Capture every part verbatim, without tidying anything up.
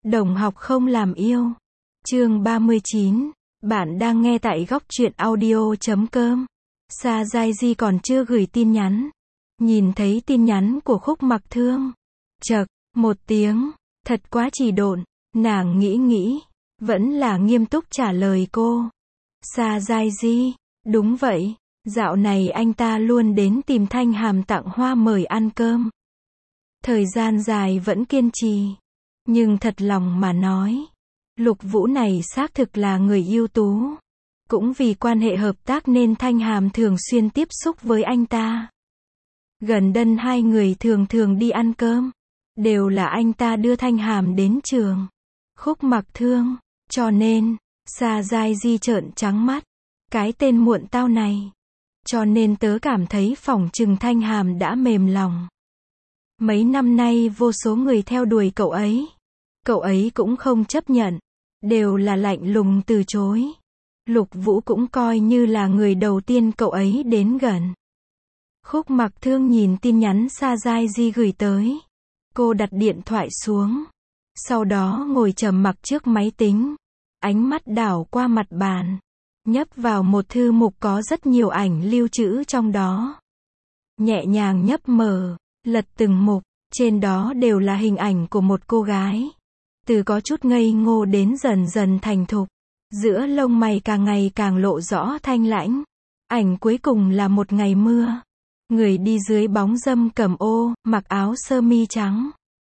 Đồng học không làm yêu. Chương ba mươi chín. Bạn đang nghe tại góc truyện audio chấm com. Sa Giai Di còn chưa gửi tin nhắn. Nhìn thấy tin nhắn của Khúc Mặc Thương. Chậc, một tiếng. Thật quá chỉ độn. Nàng nghĩ nghĩ. Vẫn là nghiêm túc trả lời cô. Sa Giai Di. Đúng vậy. Dạo này anh ta luôn đến tìm Thanh Hàm tặng hoa mời ăn cơm. Thời gian dài vẫn kiên trì. Nhưng thật lòng mà nói, Lục Vũ này xác thực là người ưu tú. Cũng vì quan hệ hợp tác nên Thanh Hàm thường xuyên tiếp xúc với anh ta. Gần đây hai người thường thường đi ăn cơm. Đều là anh ta đưa Thanh Hàm đến trường. Khúc Mặc Thương. Cho nên, Sa Giai Di trợn trắng mắt. Cái tên muộn tao này. Cho nên tớ cảm thấy phỏng chừng Thanh Hàm đã mềm lòng. Mấy năm nay vô số người theo đuổi cậu ấy. Cậu ấy cũng không chấp nhận. Đều là lạnh lùng từ chối. Lục Vũ cũng coi như là người đầu tiên cậu ấy đến gần. Khúc Mặc Thương nhìn tin nhắn Sa Giai Di gửi tới. Cô đặt điện thoại xuống. Sau đó ngồi trầm mặc trước máy tính. Ánh mắt đảo qua mặt bàn. Nhấp vào một thư mục có rất nhiều ảnh lưu trữ trong đó. Nhẹ nhàng nhấp mở, lật từng mục. Trên đó đều là hình ảnh của một cô gái. Từ có chút ngây ngô đến dần dần thành thục. Giữa lông mày càng ngày càng lộ rõ thanh lãnh. Ảnh cuối cùng là một ngày mưa. Người đi dưới bóng râm cầm ô, mặc áo sơ mi trắng.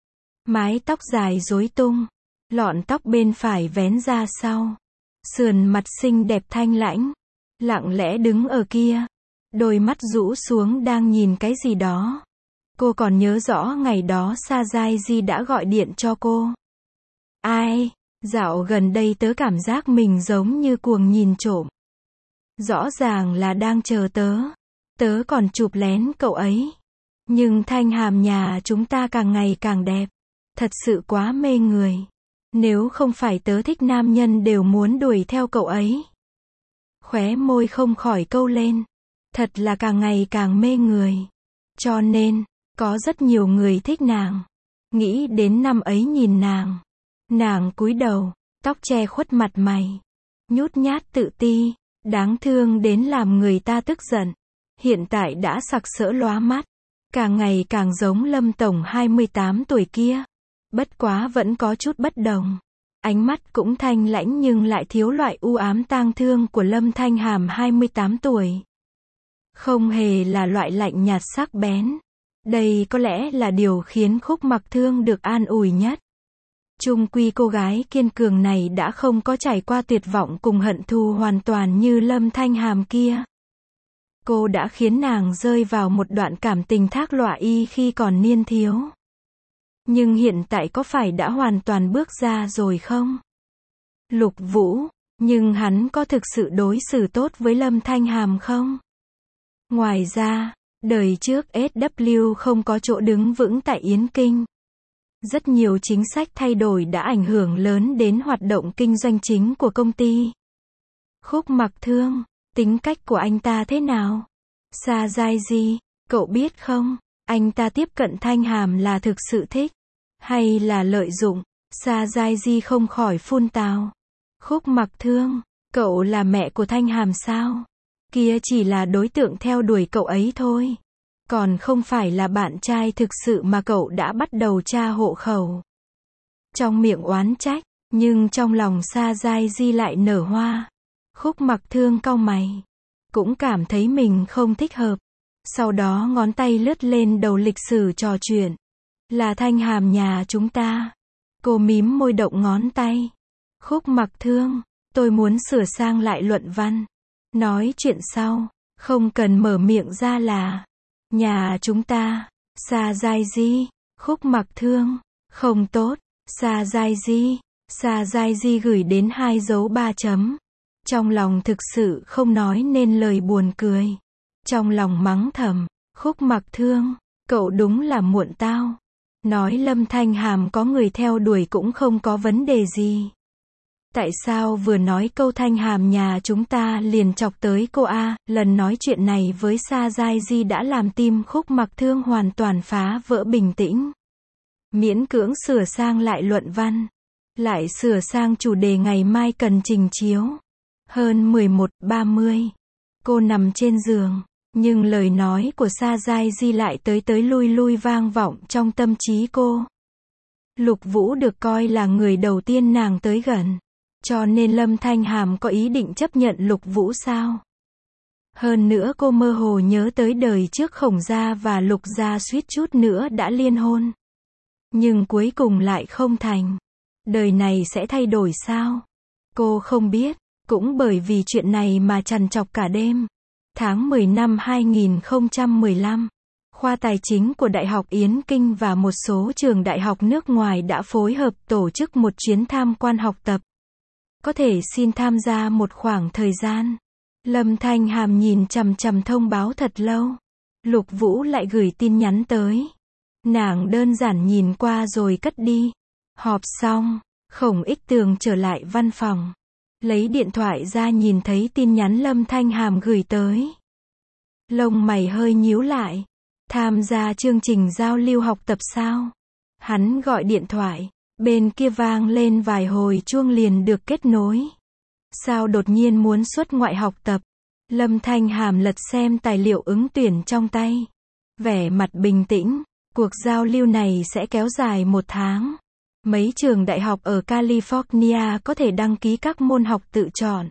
Mái tóc dài rối tung. Lọn tóc bên phải vén ra sau. Sườn mặt xinh đẹp thanh lãnh. Lặng lẽ đứng ở kia. Đôi mắt rũ xuống đang nhìn cái gì đó. Cô còn nhớ rõ ngày đó Sa Giai Di đã gọi điện cho cô. Ai? Dạo gần đây tớ cảm giác mình giống như cuồng nhìn trộm. Rõ ràng là đang chờ tớ. Tớ còn chụp lén cậu ấy. Nhưng Thanh Hàm nhà chúng ta càng ngày càng đẹp. Thật sự quá mê người. Nếu không phải tớ thích nam nhân đều muốn đuổi theo cậu ấy. Khóe môi không khỏi câu lên. Thật là càng ngày càng mê người. Cho nên, có rất nhiều người thích nàng. Nghĩ đến năm ấy nhìn nàng. Nàng cúi đầu, tóc che khuất mặt mày. Nhút nhát tự ti, đáng thương đến làm người ta tức giận. Hiện tại đã sặc sỡ lóa mắt. Càng ngày càng giống Lâm Tổng hai mươi tám tuổi kia. Bất quá vẫn có chút bất đồng. Ánh mắt cũng thanh lãnh nhưng lại thiếu loại u ám tang thương của Lâm Thanh Hàm hai mươi tám tuổi. Không hề là loại lạnh nhạt sắc bén. Đây có lẽ là điều khiến Khúc Mặc Thương được an ủi nhất. Chung quy cô gái kiên cường này đã không có trải qua tuyệt vọng cùng hận thù hoàn toàn như Lâm Thanh Hàm kia. Cô đã khiến nàng rơi vào một đoạn cảm tình thác lọa y khi còn niên thiếu. Nhưng hiện tại có phải đã hoàn toàn bước ra rồi không? Lục Vũ, nhưng hắn có thực sự đối xử tốt với Lâm Thanh Hàm không? Ngoài ra, đời trước ét vê không có chỗ đứng vững tại Yến Kinh. Rất nhiều chính sách thay đổi đã ảnh hưởng lớn đến hoạt động kinh doanh chính của công ty. Khúc Mặc Thương, tính cách của anh ta thế nào? Sa Giai Di, cậu biết không, anh ta tiếp cận Thanh Hàm là thực sự thích, hay là lợi dụng? Sa Giai Di không khỏi phun tào. Khúc Mặc Thương, cậu là mẹ của Thanh Hàm sao? Kia chỉ là đối tượng theo đuổi cậu ấy thôi. Còn không phải là bạn trai thực sự mà cậu đã bắt đầu tra hộ khẩu. Trong miệng oán trách, nhưng trong lòng Sa Giai Di lại nở hoa. Khúc Mặc Thương cau mày. Cũng cảm thấy mình không thích hợp. Sau đó ngón tay lướt lên đầu lịch sử trò chuyện. Là Thanh Hàm nhà chúng ta. Cô mím môi động ngón tay. Khúc Mặc Thương, tôi muốn sửa sang lại luận văn. Nói chuyện sau, không cần mở miệng ra là nhà chúng ta. Sa Giai Di, Khúc Mặc Thương, không tốt. Sa Giai Di, Sa Giai Di gửi đến hai dấu ba chấm. Trong lòng thực sự không nói nên lời buồn cười. Trong lòng mắng thầm, Khúc Mặc Thương, cậu đúng là muộn tao. Nói Lâm Thanh Hàm có người theo đuổi cũng không có vấn đề gì. Tại sao vừa nói câu Thanh Hàm nhà chúng ta liền chọc tới cô a? Lần nói chuyện này với Sa Giai Di đã làm tim Khúc Mặc Thương hoàn toàn phá vỡ bình tĩnh. Miễn cưỡng sửa sang lại luận văn. Lại sửa sang chủ đề ngày mai cần trình chiếu. Hơn mười một ba mươi. Cô nằm trên giường, nhưng lời nói của Sa Giai Di lại tới tới lui lui vang vọng trong tâm trí cô. Lục Vũ được coi là người đầu tiên nàng tới gần. Cho nên Lâm Thanh Hàm có ý định chấp nhận Lục Vũ sao? Hơn nữa cô mơ hồ nhớ tới đời trước Khổng gia và Lục gia suýt chút nữa đã liên hôn. Nhưng cuối cùng lại không thành. Đời này sẽ thay đổi sao? Cô không biết, cũng bởi vì chuyện này mà trằn trọc cả đêm. Tháng mười năm hai nghìn không trăm mười lăm, khoa tài chính của Đại học Yến Kinh và một số trường đại học nước ngoài đã phối hợp tổ chức một chuyến tham quan học tập. Có thể xin tham gia một khoảng thời gian. Lâm Thanh Hàm nhìn chằm chằm thông báo thật lâu. Lục Vũ lại gửi tin nhắn tới. Nàng đơn giản nhìn qua rồi cất đi. Họp xong, Khổng Ích Tường trở lại văn phòng. Lấy điện thoại ra nhìn thấy tin nhắn Lâm Thanh Hàm gửi tới. Lông mày hơi nhíu lại. Tham gia chương trình giao lưu học tập sao? Hắn gọi điện thoại. Bên kia vang lên vài hồi chuông liền được kết nối. Sao đột nhiên muốn xuất ngoại học tập? Lâm Thanh Hàm lật xem tài liệu ứng tuyển trong tay. Vẻ mặt bình tĩnh. Cuộc giao lưu này sẽ kéo dài một tháng. Mấy trường đại học ở California có thể đăng ký các môn học tự chọn.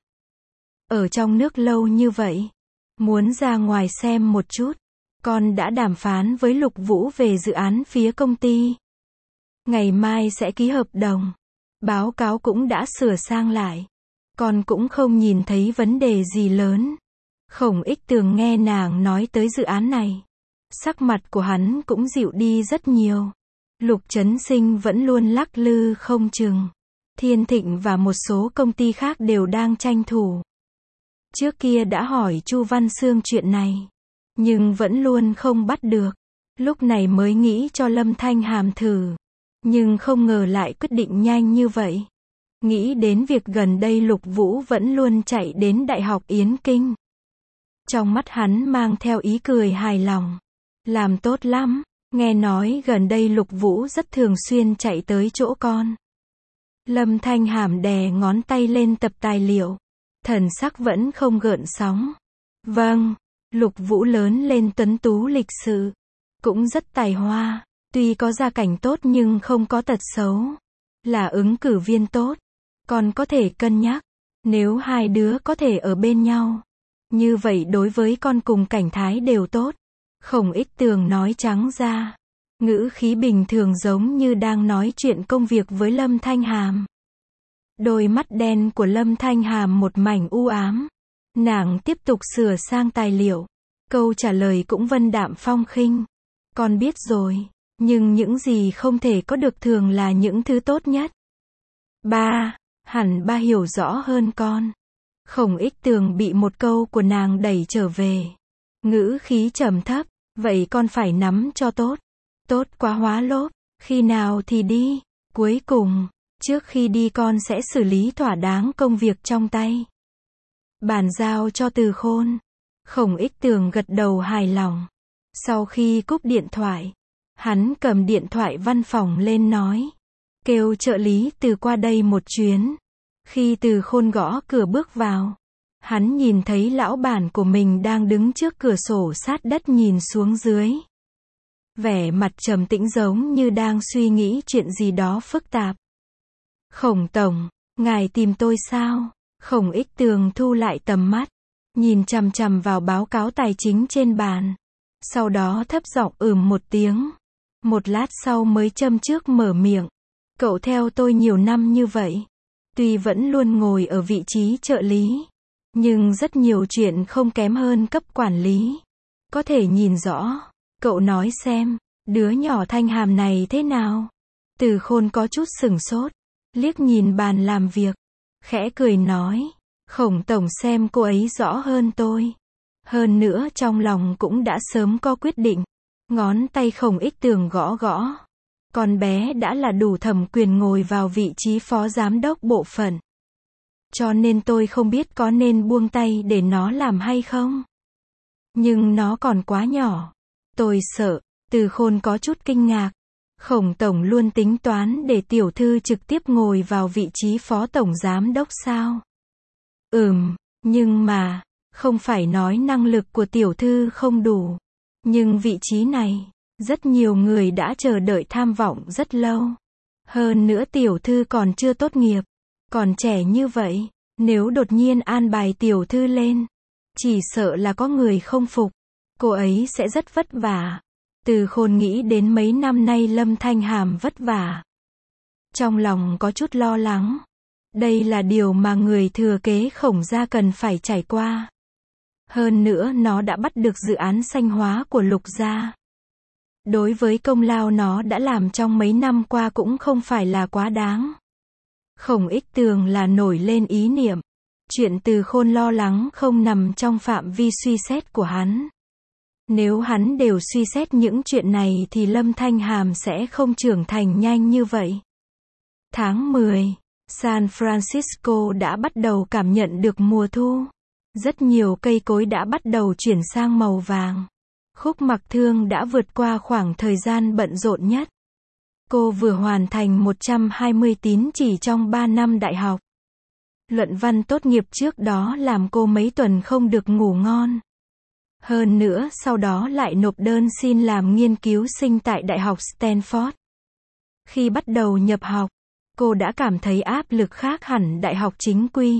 Ở trong nước lâu như vậy. Muốn ra ngoài xem một chút. Con đã đàm phán với Lục Vũ về dự án phía công ty. Ngày mai sẽ ký hợp đồng. Báo cáo cũng đã sửa sang lại. Con cũng không nhìn thấy vấn đề gì lớn. Khổng Ích Tường nghe nàng nói tới dự án này. Sắc mặt của hắn cũng dịu đi rất nhiều. Lục Chấn Sinh vẫn luôn lắc lư không chừng. Thiên Thịnh và một số công ty khác đều đang tranh thủ. Trước kia đã hỏi Chu Văn Xương chuyện này. Nhưng vẫn luôn không bắt được. Lúc này mới nghĩ cho Lâm Thanh Hàm thử. Nhưng không ngờ lại quyết định nhanh như vậy. Nghĩ đến việc gần đây Lục Vũ vẫn luôn chạy đến Đại học Yến Kinh. Trong mắt hắn mang theo ý cười hài lòng. Làm tốt lắm. Nghe nói gần đây Lục Vũ rất thường xuyên chạy tới chỗ con. Lâm Thanh Hàm đè ngón tay lên tập tài liệu. Thần sắc vẫn không gợn sóng. Vâng. Lục Vũ lớn lên tuấn tú lịch sự. Cũng rất tài hoa. Tuy có gia cảnh tốt nhưng không có tật xấu. Là ứng cử viên tốt. Con có thể cân nhắc. Nếu hai đứa có thể ở bên nhau. Như vậy đối với con cùng Cảnh Thái đều tốt. Khổng Ích Tường nói trắng ra. Ngữ khí bình thường giống như đang nói chuyện công việc với Lâm Thanh Hàm. Đôi mắt đen của Lâm Thanh Hàm một mảnh u ám. Nàng tiếp tục sửa sang tài liệu. Câu trả lời cũng vân đạm phong khinh. Con biết rồi. Nhưng những gì không thể có được thường là những thứ tốt nhất. Ba, hẳn ba hiểu rõ hơn con. Khổng Ích Tường bị một câu của nàng đẩy trở về. Ngữ khí trầm thấp, vậy con phải nắm cho tốt. Tốt quá hóa lốp, khi nào thì đi. Cuối cùng, trước khi đi con sẽ xử lý thỏa đáng công việc trong tay. Bàn giao cho Từ Khôn. Khổng Ích Tường gật đầu hài lòng. Sau khi cúp điện thoại, hắn cầm điện thoại văn phòng lên nói. Kêu trợ lý Từ qua đây một chuyến. Khi Từ Khôn gõ cửa bước vào, hắn nhìn thấy lão bản của mình đang đứng trước cửa sổ sát đất nhìn xuống dưới. Vẻ mặt trầm tĩnh giống như đang suy nghĩ chuyện gì đó phức tạp. Khổng tổng, ngài tìm tôi sao? Khổng Ích Tường thu lại tầm mắt, nhìn chằm chằm vào báo cáo tài chính trên bàn. Sau đó thấp giọng ừm một tiếng. Một lát sau mới châm trước mở miệng. Cậu theo tôi nhiều năm như vậy. Tuy vẫn luôn ngồi ở vị trí trợ lý. Nhưng rất nhiều chuyện không kém hơn cấp quản lý. Có thể nhìn rõ. Cậu nói xem, đứa nhỏ Thanh Hàm này thế nào? Từ Khôn có chút sửng sốt. Liếc nhìn bàn làm việc. Khẽ cười nói. Khổng tổng xem cô ấy rõ hơn tôi. Hơn nữa trong lòng cũng đã sớm có quyết định. Ngón tay Khổng Ích Tường gõ gõ. Con bé đã là đủ thẩm quyền ngồi vào vị trí phó giám đốc bộ phận. Cho nên tôi không biết có nên buông tay để nó làm hay không. Nhưng nó còn quá nhỏ. Tôi sợ. Từ Khôn có chút kinh ngạc. Khổng tổng luôn tính toán để tiểu thư trực tiếp ngồi vào vị trí phó tổng giám đốc sao? Ừm, nhưng mà, không phải nói năng lực của tiểu thư không đủ. Nhưng vị trí này, rất nhiều người đã chờ đợi tham vọng rất lâu. Hơn nữa tiểu thư còn chưa tốt nghiệp, còn trẻ như vậy, nếu đột nhiên an bài tiểu thư lên, chỉ sợ là có người không phục, cô ấy sẽ rất vất vả. Từ Khôn nghĩ đến mấy năm nay Lâm Thanh Hàm vất vả. Trong lòng có chút lo lắng. Đây là điều mà người thừa kế Khổng gia cần phải trải qua. Hơn nữa nó đã bắt được dự án xanh hóa của Lục gia. Đối với công lao nó đã làm trong mấy năm qua cũng không phải là quá đáng. Khổng Ích Tường là nổi lên ý niệm. Chuyện Từ Khôn lo lắng không nằm trong phạm vi suy xét của hắn. Nếu hắn đều suy xét những chuyện này thì Lâm Thanh Hàm sẽ không trưởng thành nhanh như vậy. Tháng mười, San Francisco đã bắt đầu cảm nhận được mùa thu. Rất nhiều cây cối đã bắt đầu chuyển sang màu vàng. Khúc Mặc Thương đã vượt qua khoảng thời gian bận rộn nhất. Cô vừa hoàn thành một trăm hai mươi tín chỉ trong ba năm đại học. Luận văn tốt nghiệp trước đó làm cô mấy tuần không được ngủ ngon. Hơn nữa sau đó lại nộp đơn xin làm nghiên cứu sinh tại Đại học Stanford. Khi bắt đầu nhập học, cô đã cảm thấy áp lực khác hẳn đại học chính quy.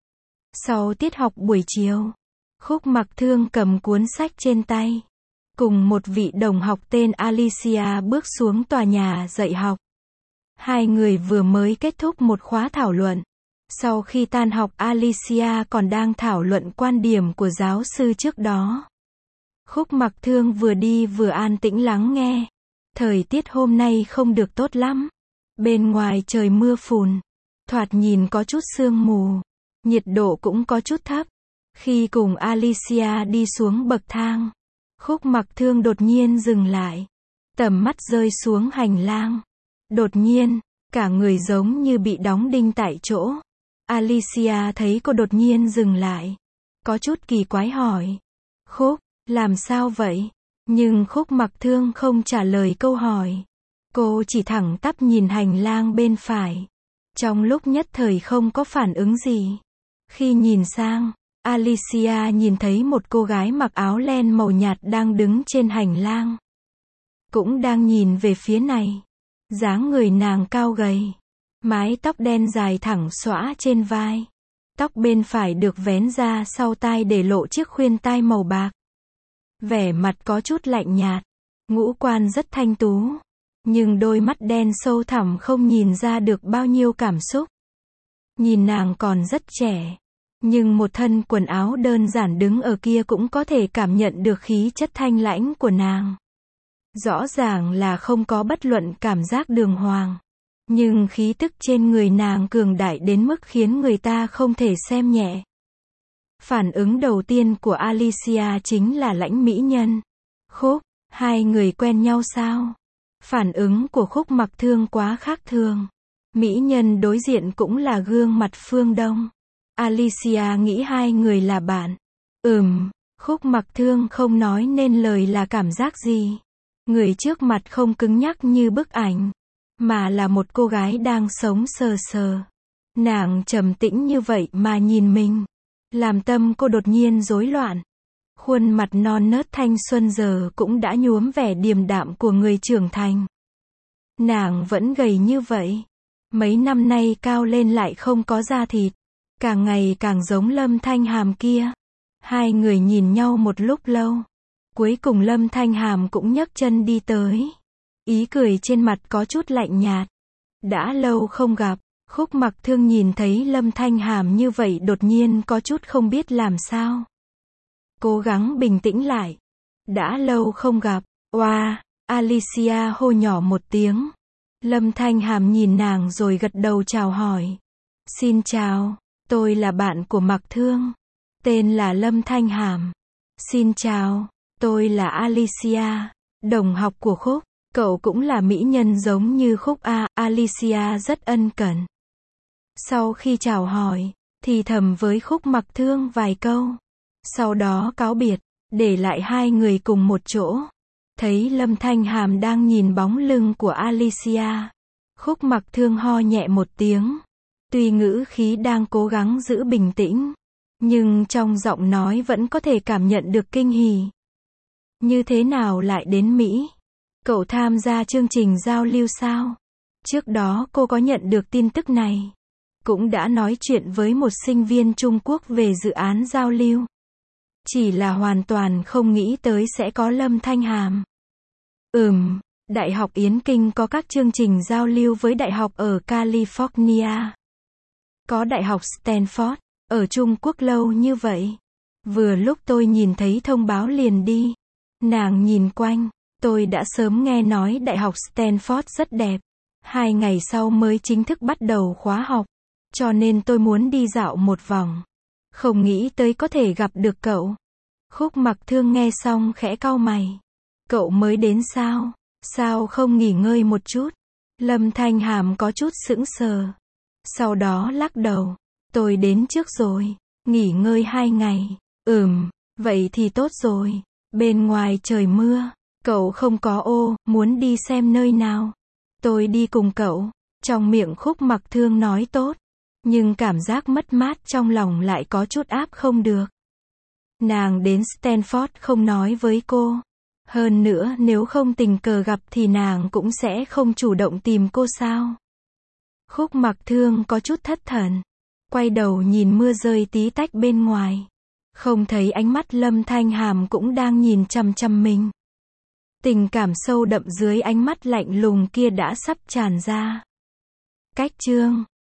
Sau tiết học buổi chiều, Khúc Mặc Thương cầm cuốn sách trên tay, cùng một vị đồng học tên Alicia bước xuống tòa nhà dạy học. Hai người vừa mới kết thúc một khóa thảo luận. Sau khi tan học Alicia còn đang thảo luận quan điểm của giáo sư trước đó. Khúc Mặc Thương vừa đi vừa an tĩnh lắng nghe. Thời tiết hôm nay không được tốt lắm. Bên ngoài trời mưa phùn. Thoạt nhìn có chút sương mù. Nhiệt độ cũng có chút thấp. Khi cùng Alicia đi xuống bậc thang, Khúc Mặc Thương đột nhiên dừng lại. Tầm mắt rơi xuống hành lang. Đột nhiên, cả người giống như bị đóng đinh tại chỗ. Alicia thấy cô đột nhiên dừng lại. Có chút kỳ quái hỏi. Khúc, làm sao vậy? Nhưng Khúc Mặc Thương không trả lời câu hỏi. Cô chỉ thẳng tắp nhìn hành lang bên phải. Trong lúc nhất thời không có phản ứng gì. Khi nhìn sang, Alicia nhìn thấy một cô gái mặc áo len màu nhạt đang đứng trên hành lang. Cũng đang nhìn về phía này. Dáng người nàng cao gầy. Mái tóc đen dài thẳng xõa trên vai. Tóc bên phải được vén ra sau tai để lộ chiếc khuyên tai màu bạc. Vẻ mặt có chút lạnh nhạt. Ngũ quan rất thanh tú. Nhưng đôi mắt đen sâu thẳm không nhìn ra được bao nhiêu cảm xúc. Nhìn nàng còn rất trẻ. Nhưng một thân quần áo đơn giản đứng ở kia cũng có thể cảm nhận được khí chất thanh lãnh của nàng. Rõ ràng là không có bất luận cảm giác đường hoàng. Nhưng khí tức trên người nàng cường đại đến mức khiến người ta không thể xem nhẹ. Phản ứng đầu tiên của Alicia chính là lãnh mỹ nhân. Khúc, hai người quen nhau sao? Phản ứng của Khúc Mặc Thương quá khác thường. Mỹ nhân đối diện cũng là gương mặt phương Đông. Alicia nghĩ hai người là bạn. Ừm, Khúc Mặc Thương không nói nên lời là cảm giác gì. Người trước mặt không cứng nhắc như bức ảnh, mà là một cô gái đang sống sờ sờ. Nàng trầm tĩnh như vậy mà nhìn mình, làm tâm cô đột nhiên rối loạn. Khuôn mặt non nớt thanh xuân giờ cũng đã nhuốm vẻ điềm đạm của người trưởng thành. Nàng vẫn gầy như vậy. Mấy năm nay cao lên lại không có da thịt. Càng ngày càng giống Lâm Thanh Hàm kia. Hai người nhìn nhau một lúc lâu. Cuối cùng Lâm Thanh Hàm cũng nhấc chân đi tới. Ý cười trên mặt có chút lạnh nhạt. Đã lâu không gặp. Khúc Mặc Thương nhìn thấy Lâm Thanh Hàm như vậy đột nhiên có chút không biết làm sao. Cố gắng bình tĩnh lại. Đã lâu không gặp. Oa, wow, Alicia hô nhỏ một tiếng. Lâm Thanh Hàm nhìn nàng rồi gật đầu chào hỏi. Xin chào, tôi là bạn của Mặc Thương. Tên là Lâm Thanh Hàm. Xin chào, tôi là Alicia, đồng học của Khúc. Cậu cũng là mỹ nhân giống như Khúc à? Alicia rất ân cần. Sau khi chào hỏi, thì thầm với Khúc Mặc Thương vài câu. Sau đó cáo biệt, để lại hai người cùng một chỗ. Thấy Lâm Thanh Hàm đang nhìn bóng lưng của Alicia, Khúc Mặc Thương ho nhẹ một tiếng. Tuy ngữ khí đang cố gắng giữ bình tĩnh, nhưng trong giọng nói vẫn có thể cảm nhận được kinh hỉ. Như thế nào lại đến Mỹ? Cậu tham gia chương trình giao lưu sao? Trước đó cô có nhận được tin tức này. Cũng đã nói chuyện với một sinh viên Trung Quốc về dự án giao lưu. Chỉ là hoàn toàn không nghĩ tới sẽ có Lâm Thanh Hàm. Ừm, Đại học Yến Kinh có các chương trình giao lưu với đại học ở California. Có Đại học Stanford, ở Trung Quốc lâu như vậy. Vừa lúc tôi nhìn thấy thông báo liền đi. Nàng nhìn quanh, tôi đã sớm nghe nói Đại học Stanford rất đẹp. Hai ngày sau mới chính thức bắt đầu khóa học. Cho nên tôi muốn đi dạo một vòng. Không nghĩ tới có thể gặp được cậu. Khúc Mặc Thương nghe xong khẽ cau mày. Cậu mới đến sao? Sao không nghỉ ngơi một chút? Lâm Thanh Hàm có chút sững sờ. Sau đó lắc đầu. Tôi đến trước rồi. Nghỉ ngơi hai ngày. Ừm, vậy thì tốt rồi. Bên ngoài trời mưa. Cậu không có ô, muốn đi xem nơi nào? Tôi đi cùng cậu. Trong miệng Khúc Mặc Thương nói tốt. Nhưng cảm giác mất mát trong lòng lại có chút áp không được. Nàng đến Stanford không nói với cô. Hơn nữa nếu không tình cờ gặp thì nàng cũng sẽ không chủ động tìm cô sao. Khúc Mặc Thương có chút thất thần. Quay đầu nhìn mưa rơi tí tách bên ngoài. Không thấy ánh mắt Lâm Thanh Hàm cũng đang nhìn chằm chằm mình. Tình cảm sâu đậm dưới ánh mắt lạnh lùng kia đã sắp tràn ra. Cách chương